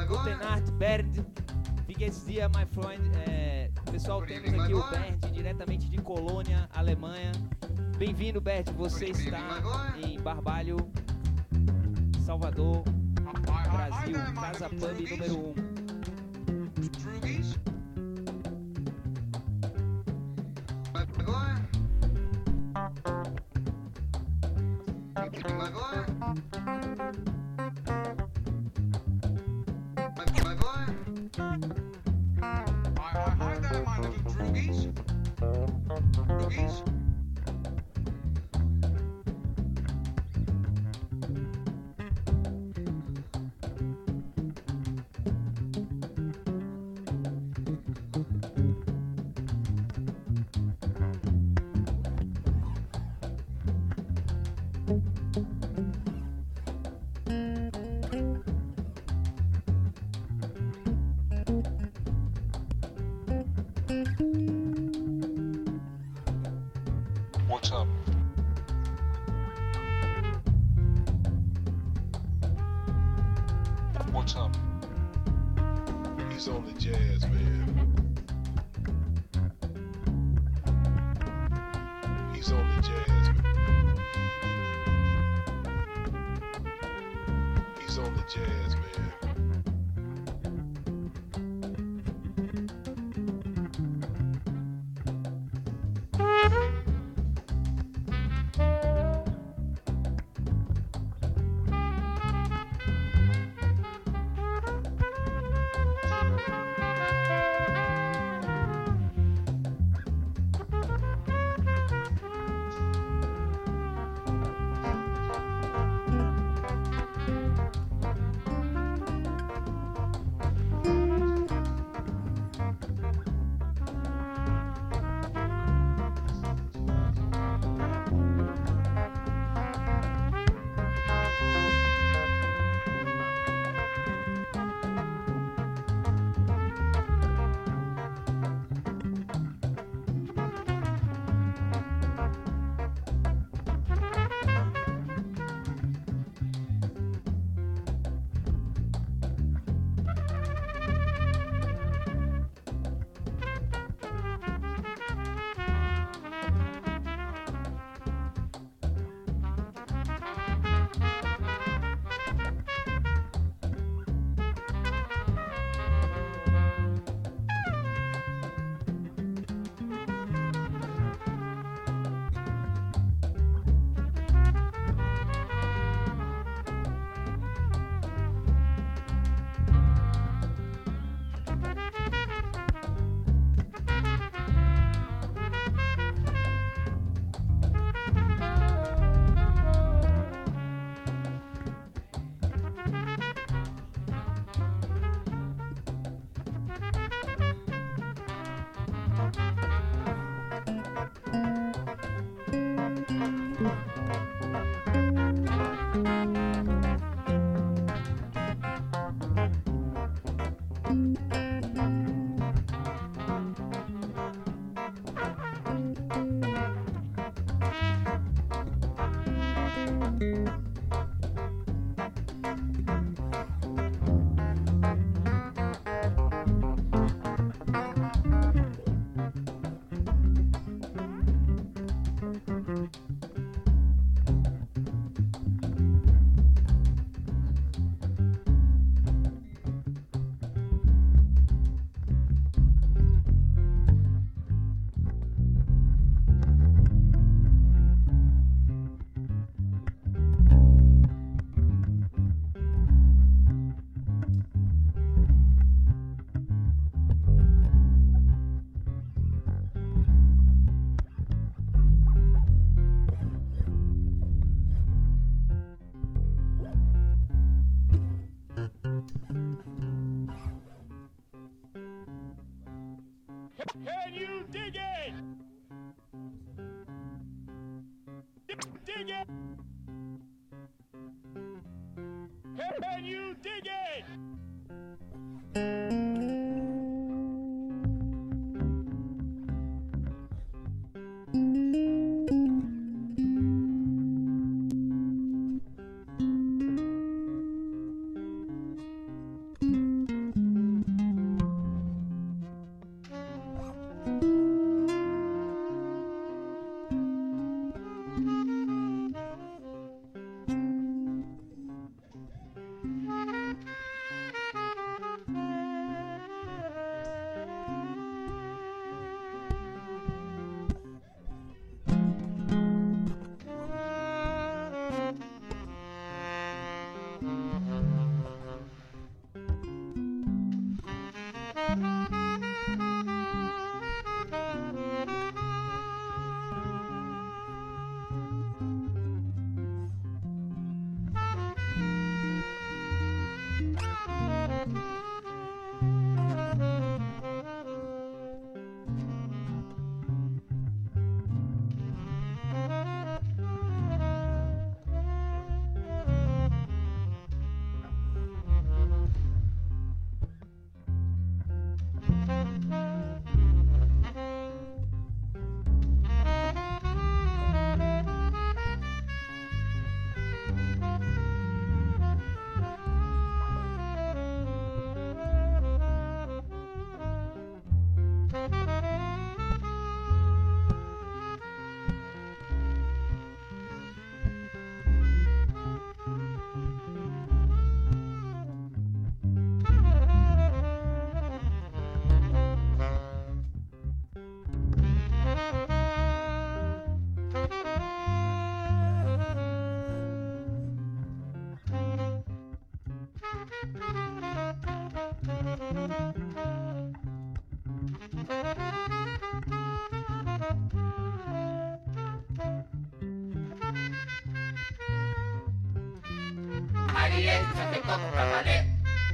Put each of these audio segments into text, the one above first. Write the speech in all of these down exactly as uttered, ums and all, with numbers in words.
Guten Nacht, Bernd. Wie geht's dir, my friend? É, pessoal, temos aqui o Bernd, diretamente de Colônia, Alemanha. Bem-vindo, Bernd. Você está em Barbalho, Salvador, Brasil, Casa Pub número um. What's up? What's up? He's on the jazz, man. He's on the jazz, man. He's on the jazz, man. Can you dig it? Dig it! Can you dig it? Marie, já tem coco pra valer.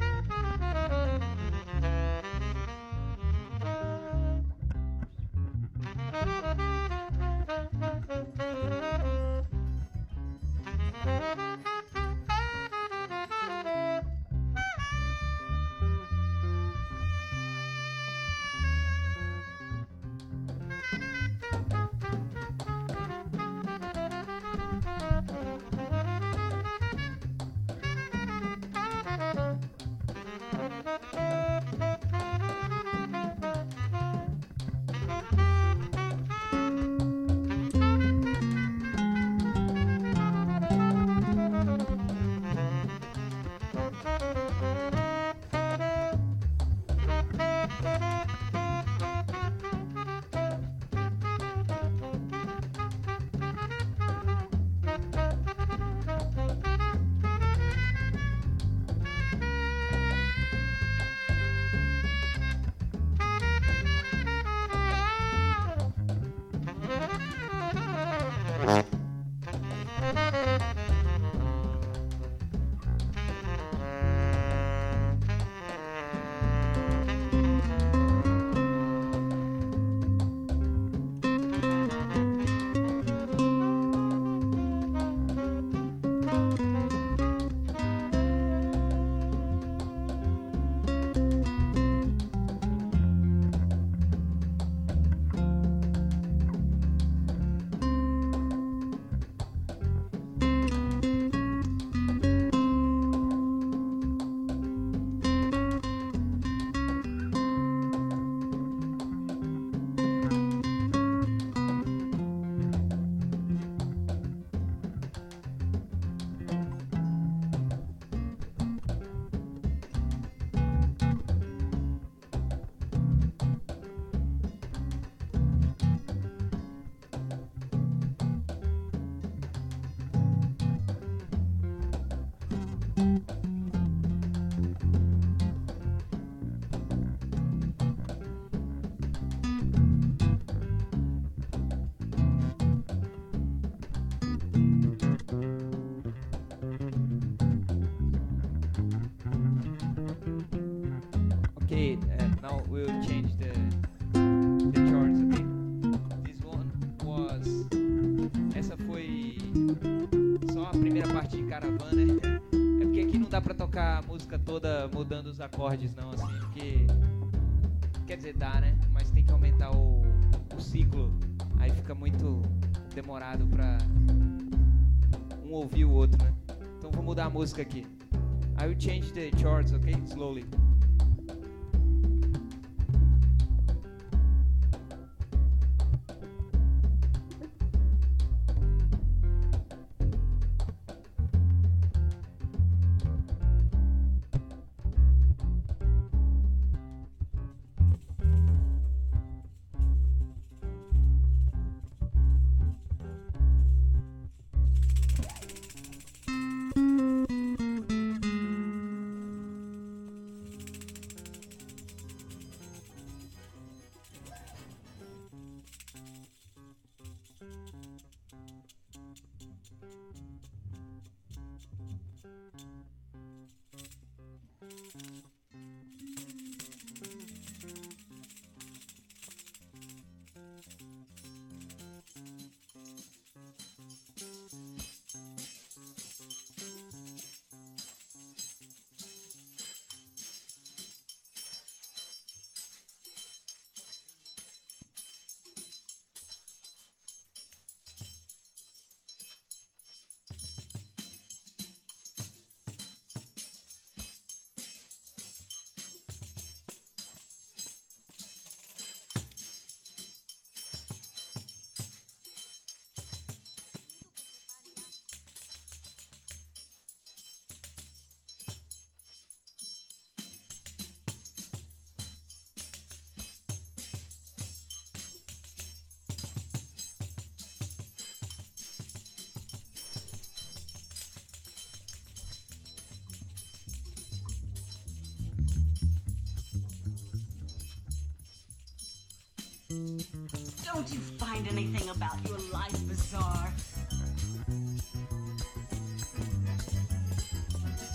Okay, uh, now we'll change the the chords, okay? This one was essa foi só a primeira parte de caravana. É porque aqui não dá pra tocar a música toda mudando os acordes não, assim, porque quer dizer, dá, né? Mas tem que aumentar o, o ciclo. Aí fica muito demorado pra um ouvir o outro, né? Então vou mudar a música aqui. I will change the chords, okay? Slowly. Don't you find anything about your life bizarre?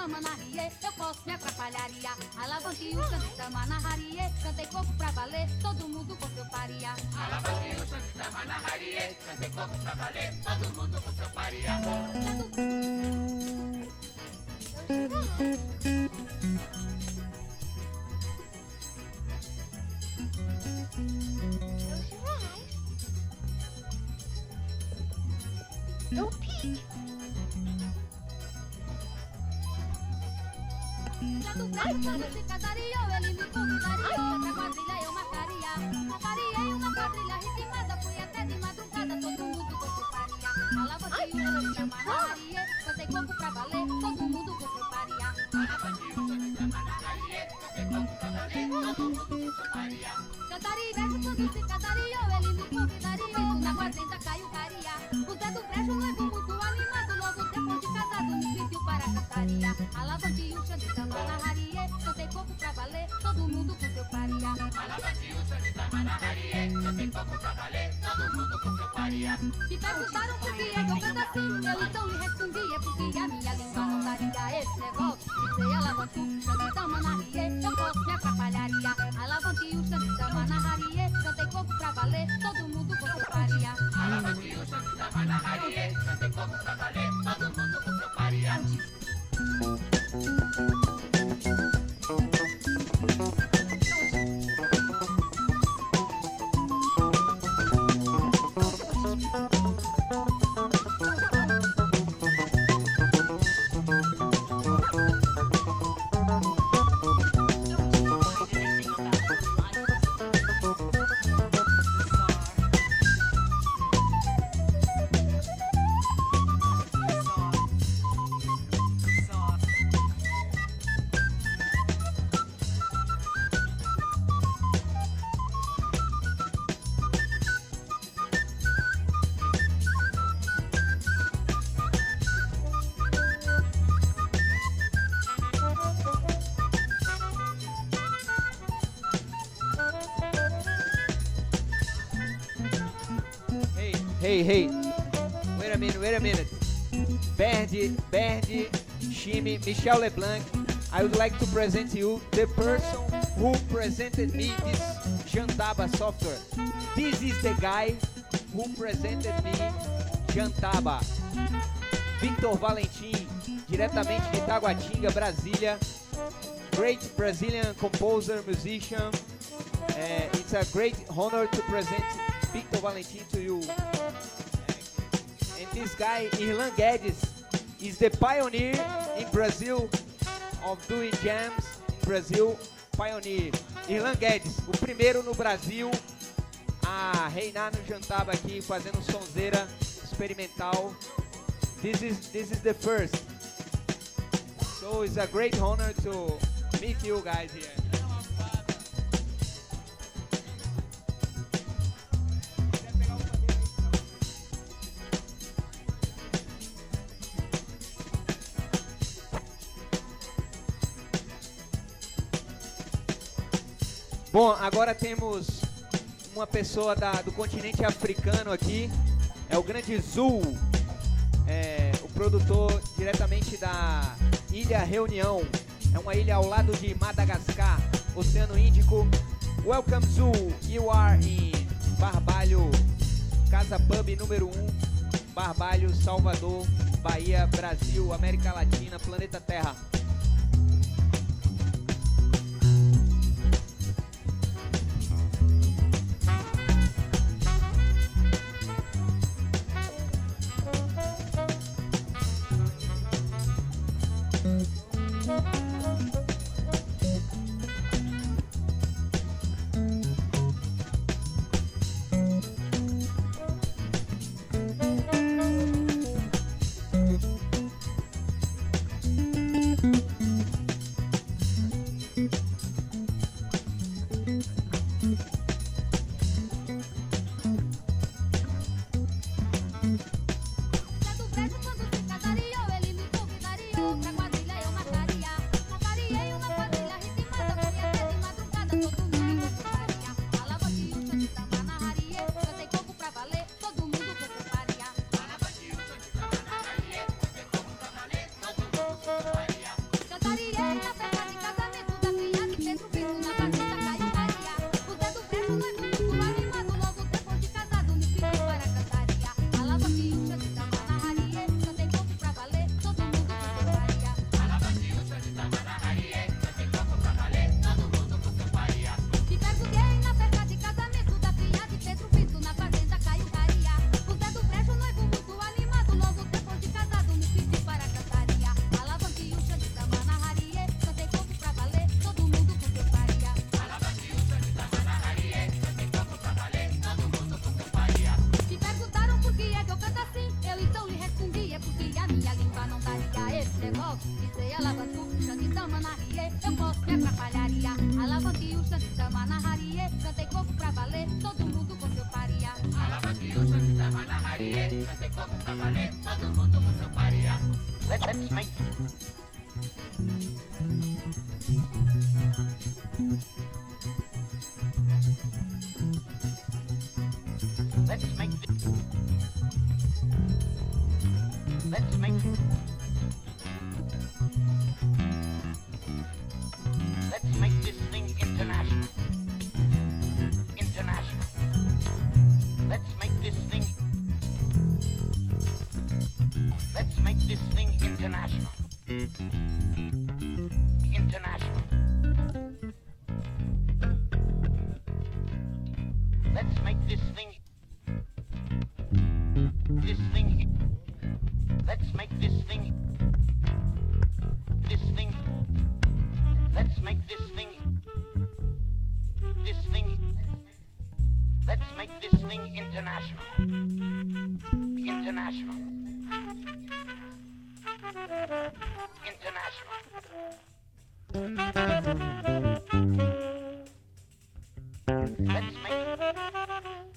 dama na rie, eu posso me atrapalharia. Alavanque o chante dama na harie, cantei coco pra valer, todo mundo com seu paria. Alavanque o chante dama na harie, cantei coco pra valer, todo mundo com seu paria. Don't peek. Quando o gato se casaria, ele me convidaria. Pra quadrilha eu marcaria. Marcaria uma quadrilha ritmada. Fui até de madrugada, todo mundo gostaria. Alavanque o chante da manaharia, cantei coco pra valer, todo mundo gostaria. Alavanque o chante da manaharia, cantei coco pra valer, todo mundo gostaria. Cantaria quando se casaria, ele me convidaria. Isso na fazenda caiu caria. O Zé do Brejo noivo muito animado, logo depois de casado me pediu para a cantaria. Alavanque o chante da manaharia, cantei coco pra valer, todo mundo com seu paria. Alavanque o chante da manaharia, cantei coco pra valer, todo mundo com seu paria. Me perguntaram por que é que eu canto assim, eu então lhe respondi, é porque a minha língua não daria esse negócio. Dizer alavanque o chante da manaharia, eu posso me atrapalharia. Alavanque o chante da manaharia, cantei coco pra valer, todo mundo com seu paria. Alavanque o chante da manaharia, cantei coco pra valer, todo mundo com seu paria. Hey, hey, wait a minute, wait a minute. Berdi, Berdi, Shimi, Michel Leblanc, I would like to present you the person who presented me this Jantaba software. This is the guy who presented me Jantaba. Victor Valentim, diretamente de Taguatinga, Brasília. Great Brazilian composer, musician. Uh, it's a great honor to present Victor Valentim to you. And this guy, Irlan Guedes, is the pioneer in Brazil of doing jams in Brazil. Pioneer. Irlan Guedes, o primeiro no Brasil a reinar no Jantaba aqui, fazendo sonzeira experimental. This is this is the first. So it's a great honor to meet you guys here. Bom, agora temos uma pessoa da, do continente africano aqui, é o Grande Zul, é, o produtor diretamente da Ilha Reunião, é uma ilha ao lado de Madagascar, Oceano Índico. Welcome Zul, you are in Barbalho, Casa Pub número um, Barbalho, Salvador, Bahia, Brasil, América Latina, planeta Terra. pariê, cantei como pra valer, todo mundo com seu pariá. Let, let's make Let's make this Let's make Let's make this thing international. International. Let's make this thing Let's make this thing international. International. Let's make this thing This thing Let's make this thing This thing Let's make this thing This thing Let's make this thing international. International. International. Let's make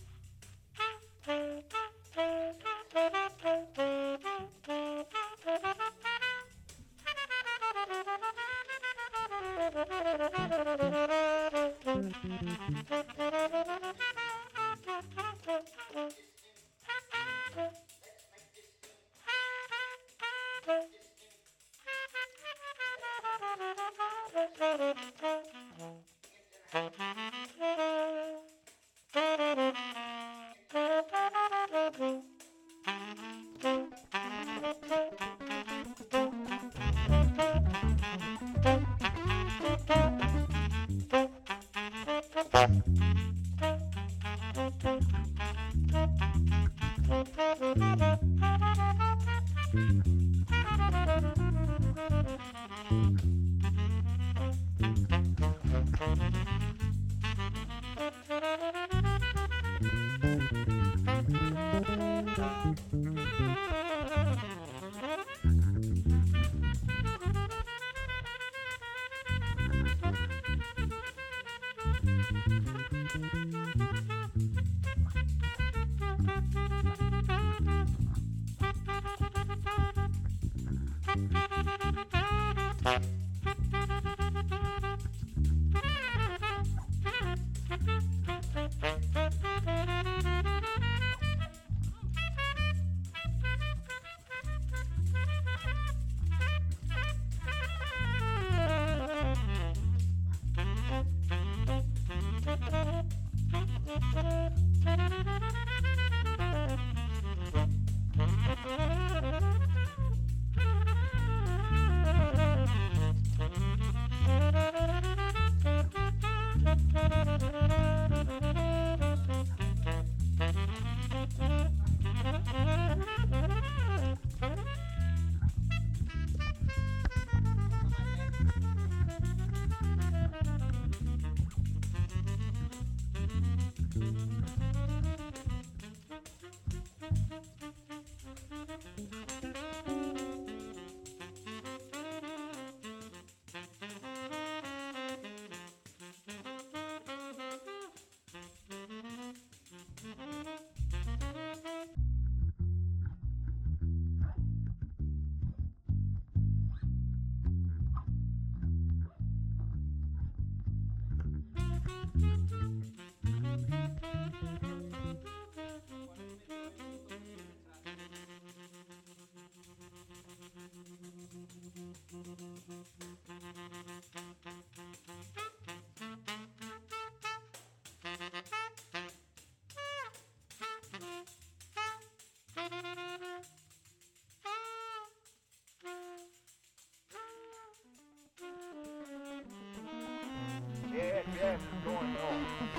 Yes, yes, it's going on.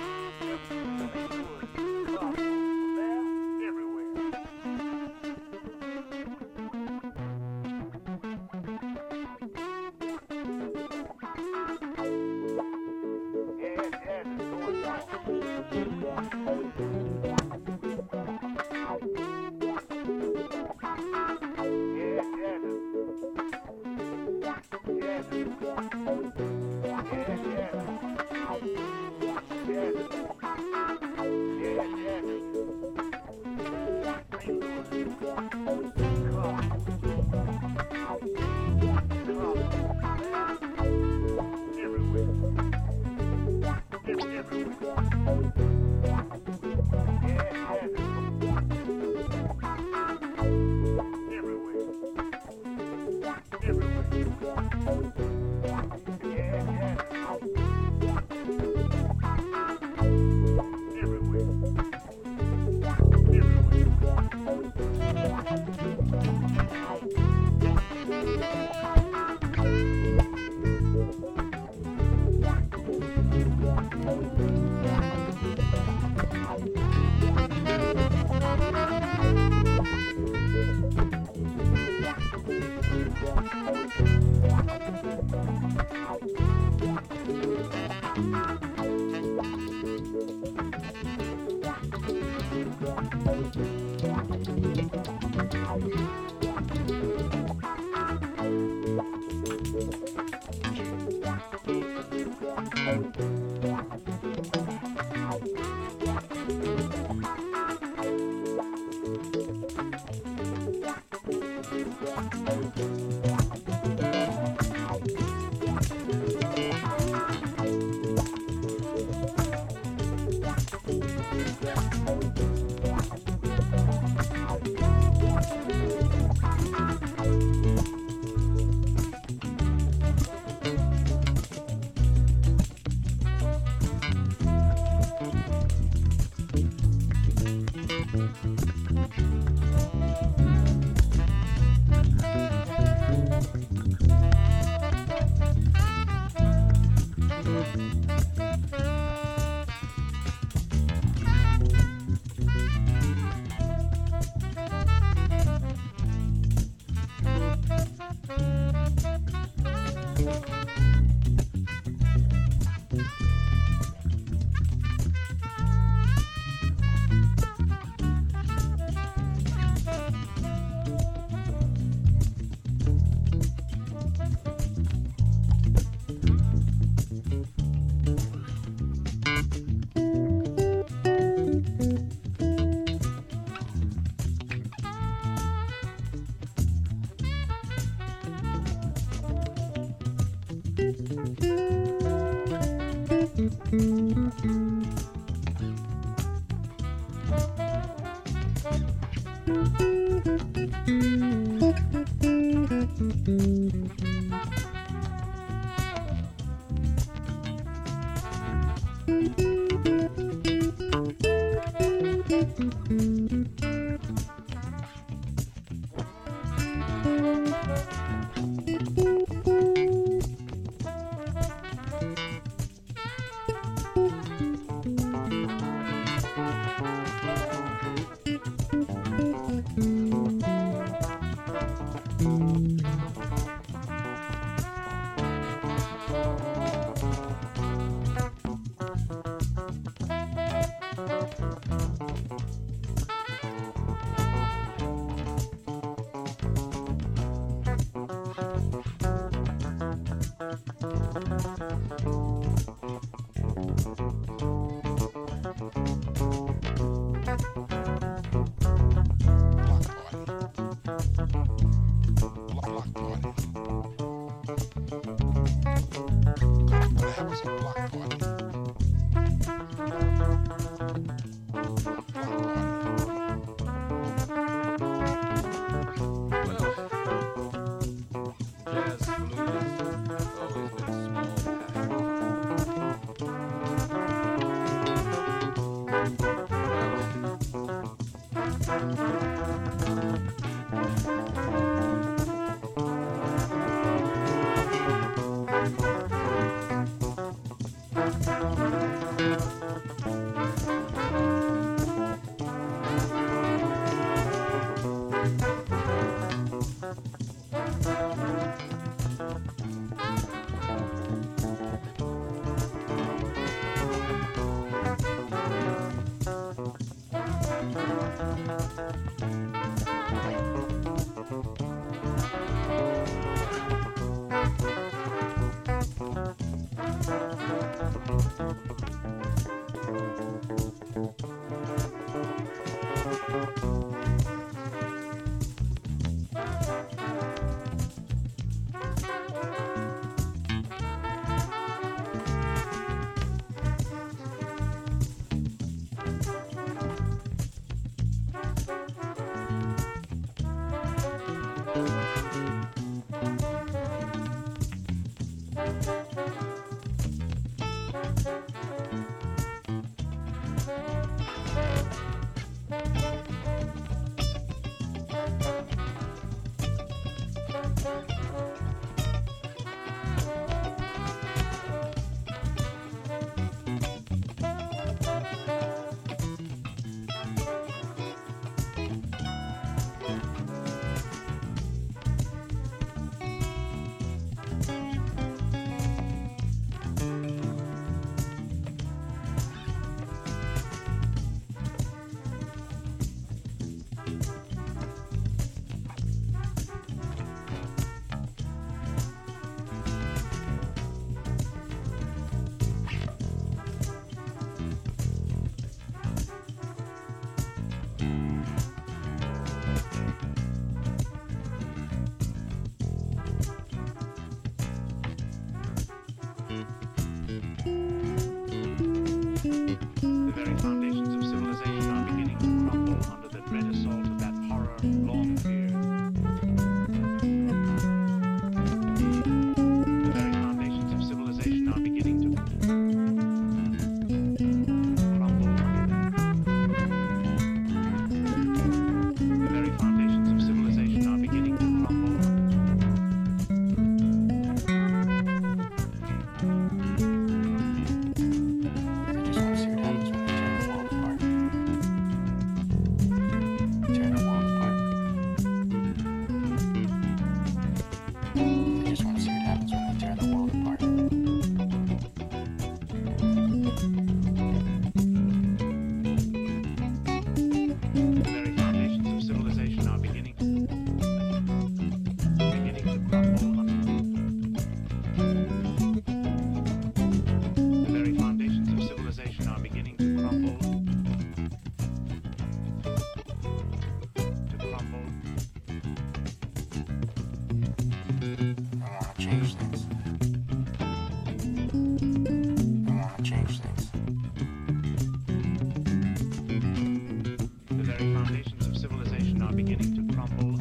are beginning to crumble.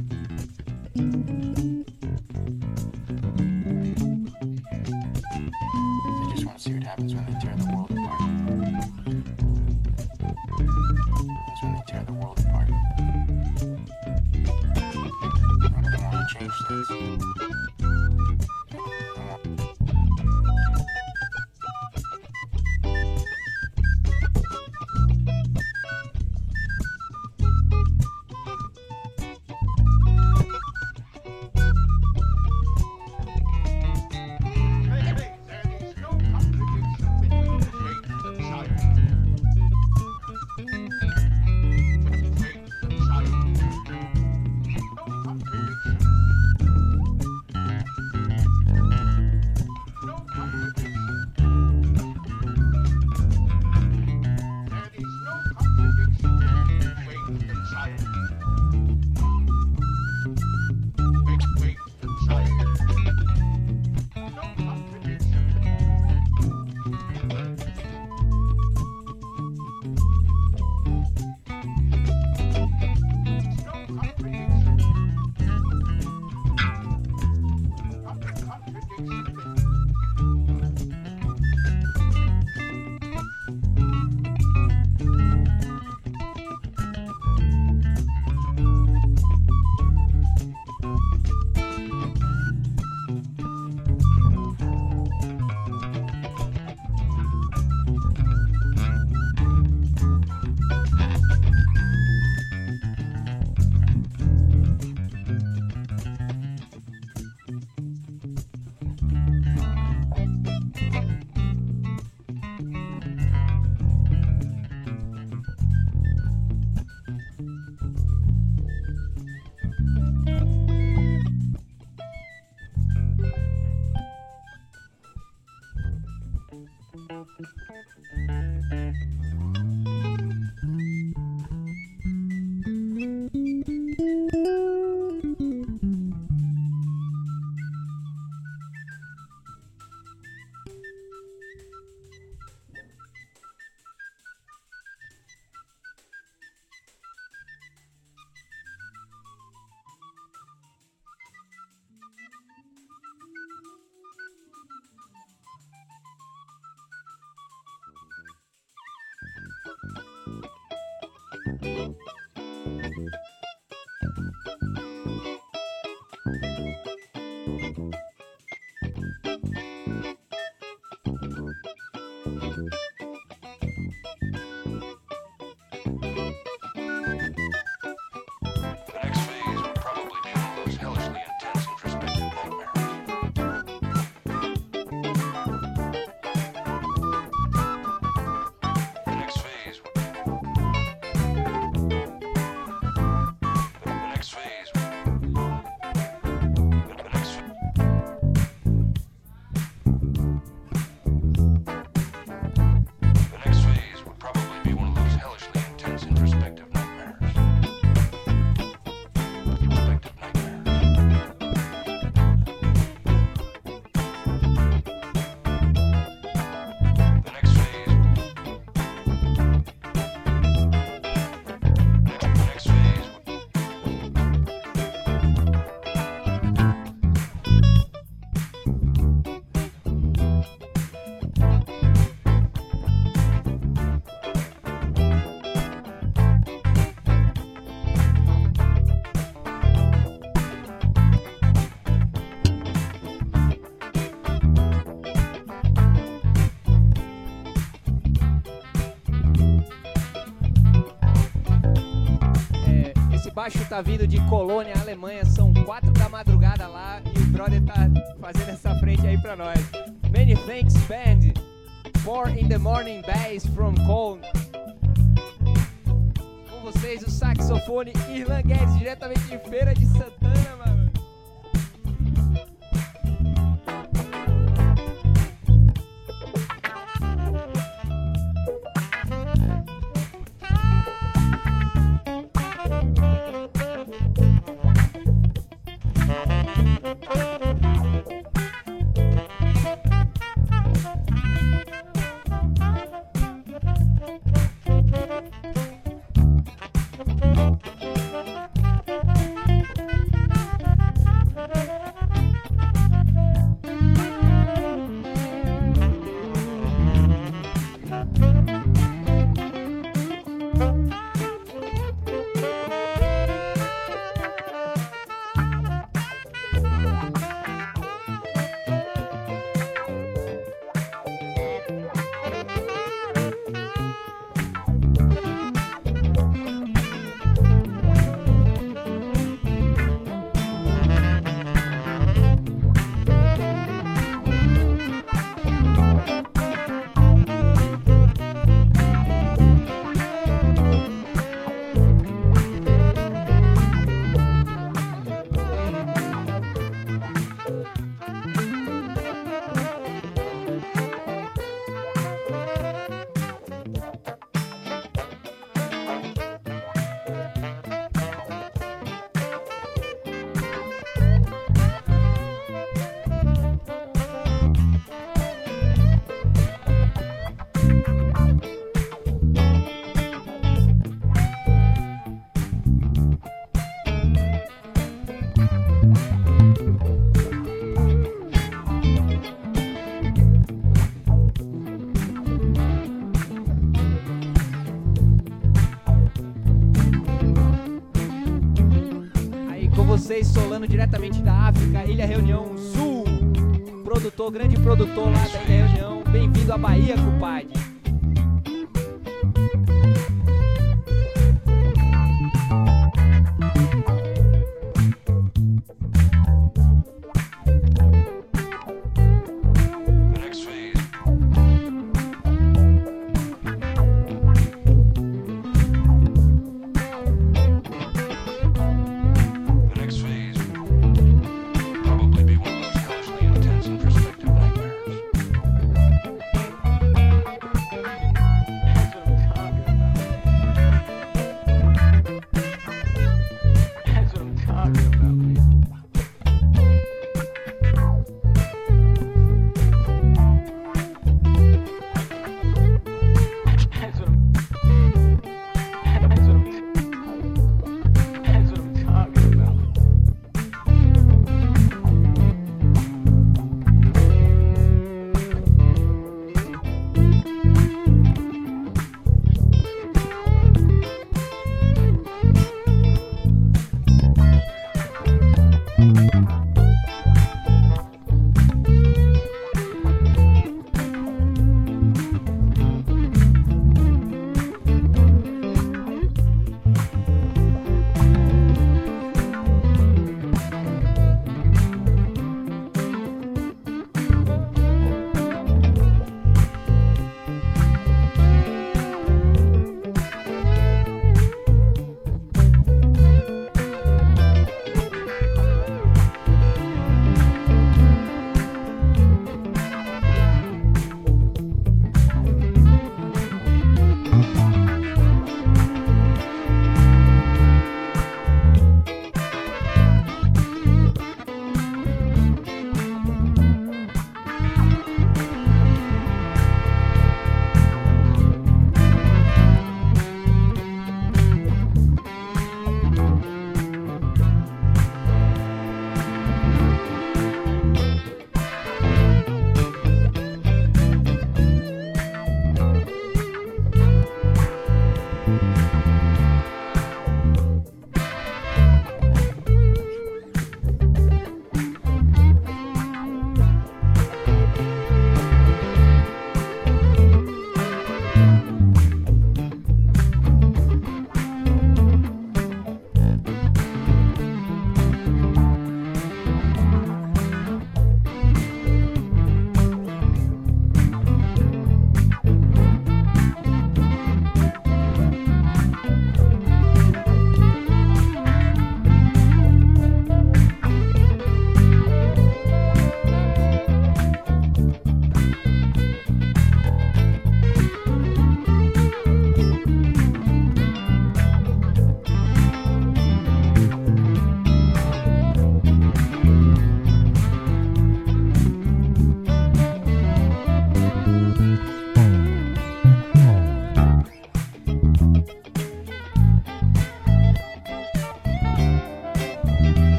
They just want to see what happens when they tear the world apart. That's when they tear the world apart. I want to change things. Baixo tá vindo de Colônia, Alemanha, são quatro da madrugada lá e o brother tá fazendo essa frente aí pra nós. Many thanks band, four in the morning bass from Cologne. Com vocês o saxofone Irlan Guedes, diretamente de Feira de Santana, mano. vocês, Solano, diretamente da África, Ilha Reunião Sul. Produtor, grande produtor lá da Ilha Reunião. Bem-vindo à Bahia, compadre. The next phase. The next phase will probably be one of those hellishly intense and prospective nightmares.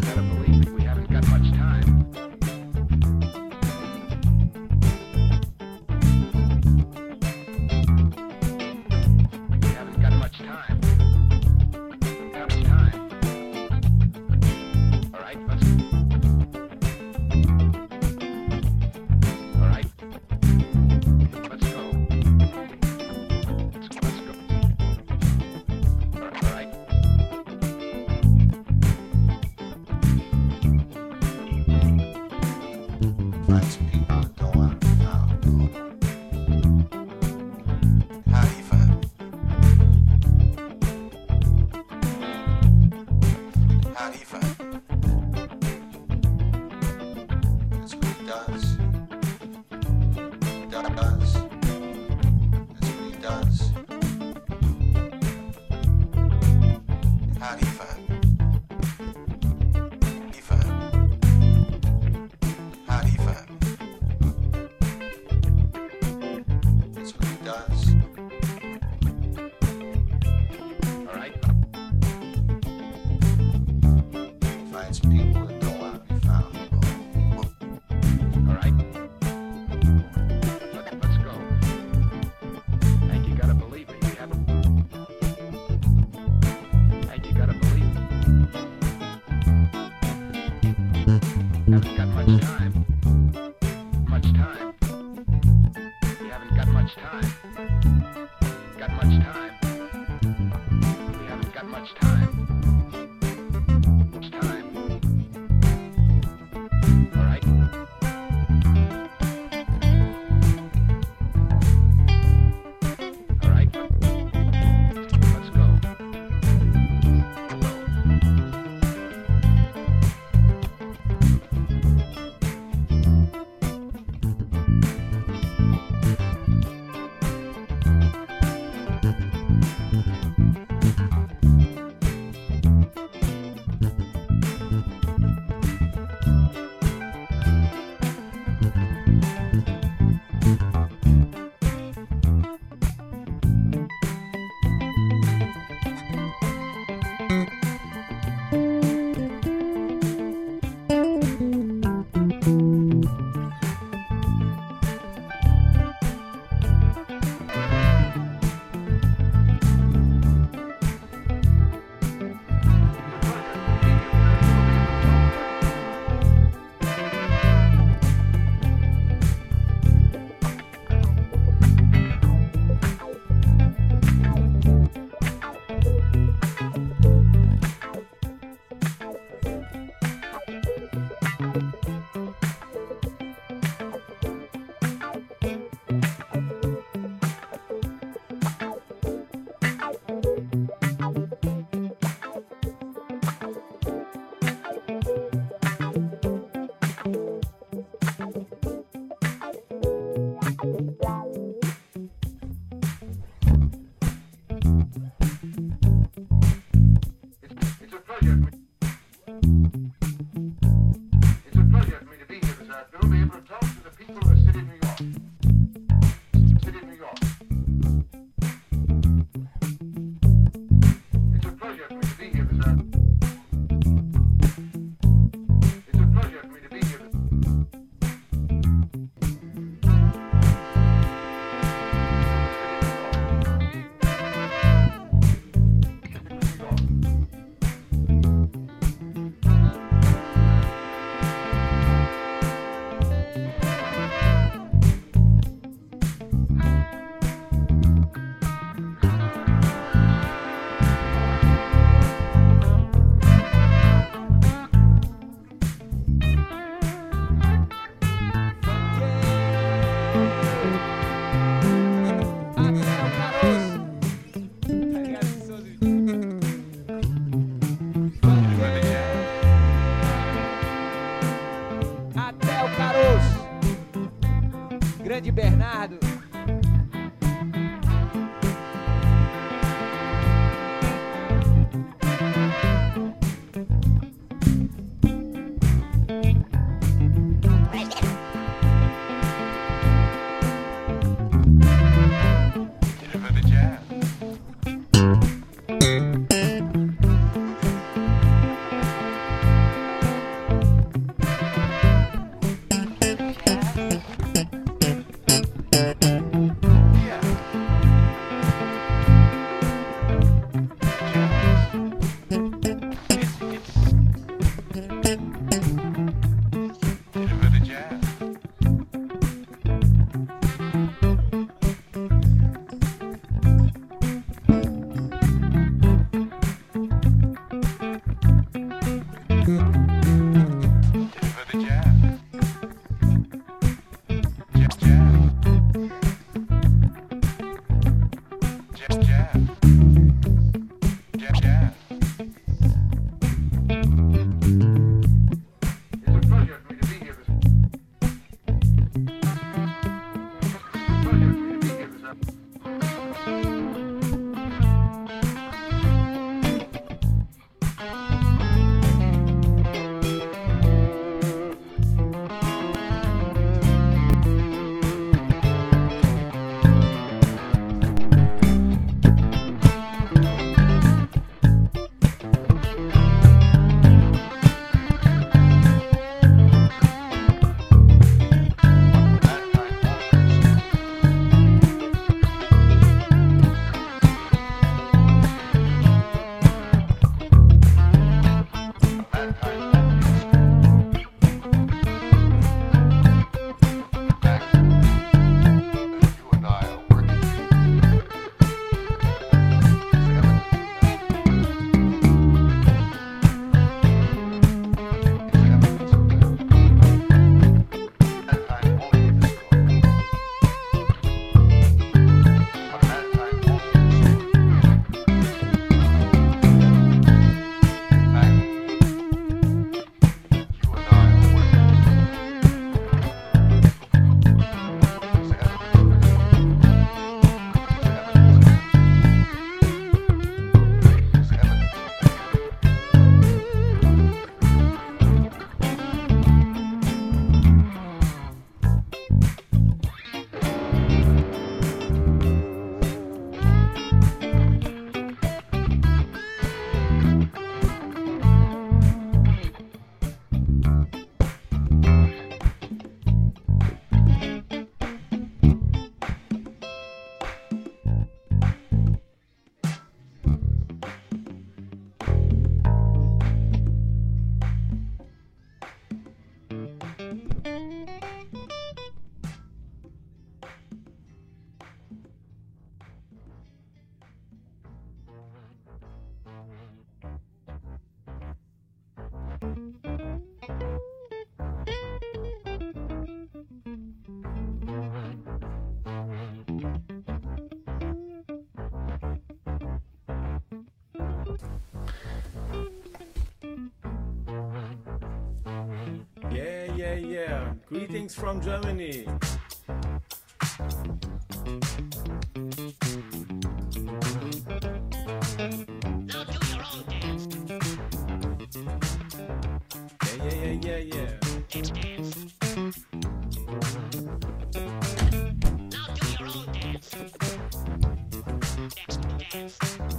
gotta believe it. We haven't got much time. We haven't got much time. How much time? All right, let's. All right, let's go. Let's, let's go. All right. Find some people that don't want to be found. How do you find me? How do you find me? That's what he does. He does. That's what he does. How do you find me? He find me. How do you find me? That's what he does. All right. Find some people that don't want to be found. All right. Let, let's go. And you gotta believe me. We haven't. And you gotta believe me. Haven't got much time. Much time. We haven't got much time. Got much time. We haven't got much time. Much time. All right. All right. Let's go. It's a pleasure. It's a pleasure for me to be here this afternoon, be able to talk to the people of the city of New York. City of New York. It's a pleasure for me to be here this afternoon. It's a pleasure for me to be here this Grande Bernardo. Hit it with the jazz. Hit it with the jazz. Jazz, jazz. Jazz, jazz. Jazz, jazz. It's a pleasure for me to be here this It's a pleasure for me to be here this afternoon. Yeah, yeah, yeah. Greetings from Germany. Now do your own dance. Yeah, yeah, yeah, yeah, yeah. Let's dance. Now do your own dance. Next dance.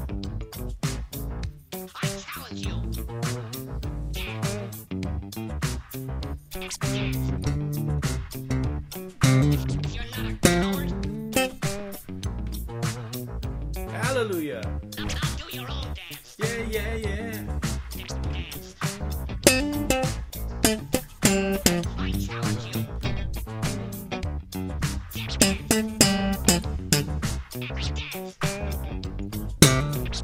I challenge you. Dance. Next dance. You're not a coward. Hallelujah. Now, now do your own dance. Yeah, yeah, yeah. Next dance. I challenge you. Next dance. Every dance. Next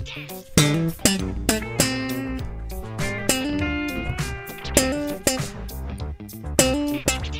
dance.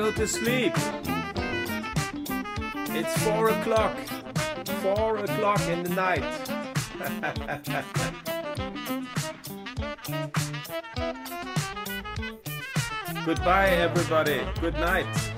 go to sleep. It's four o'clock. Four o'clock in the night. Goodbye, everybody. Good night.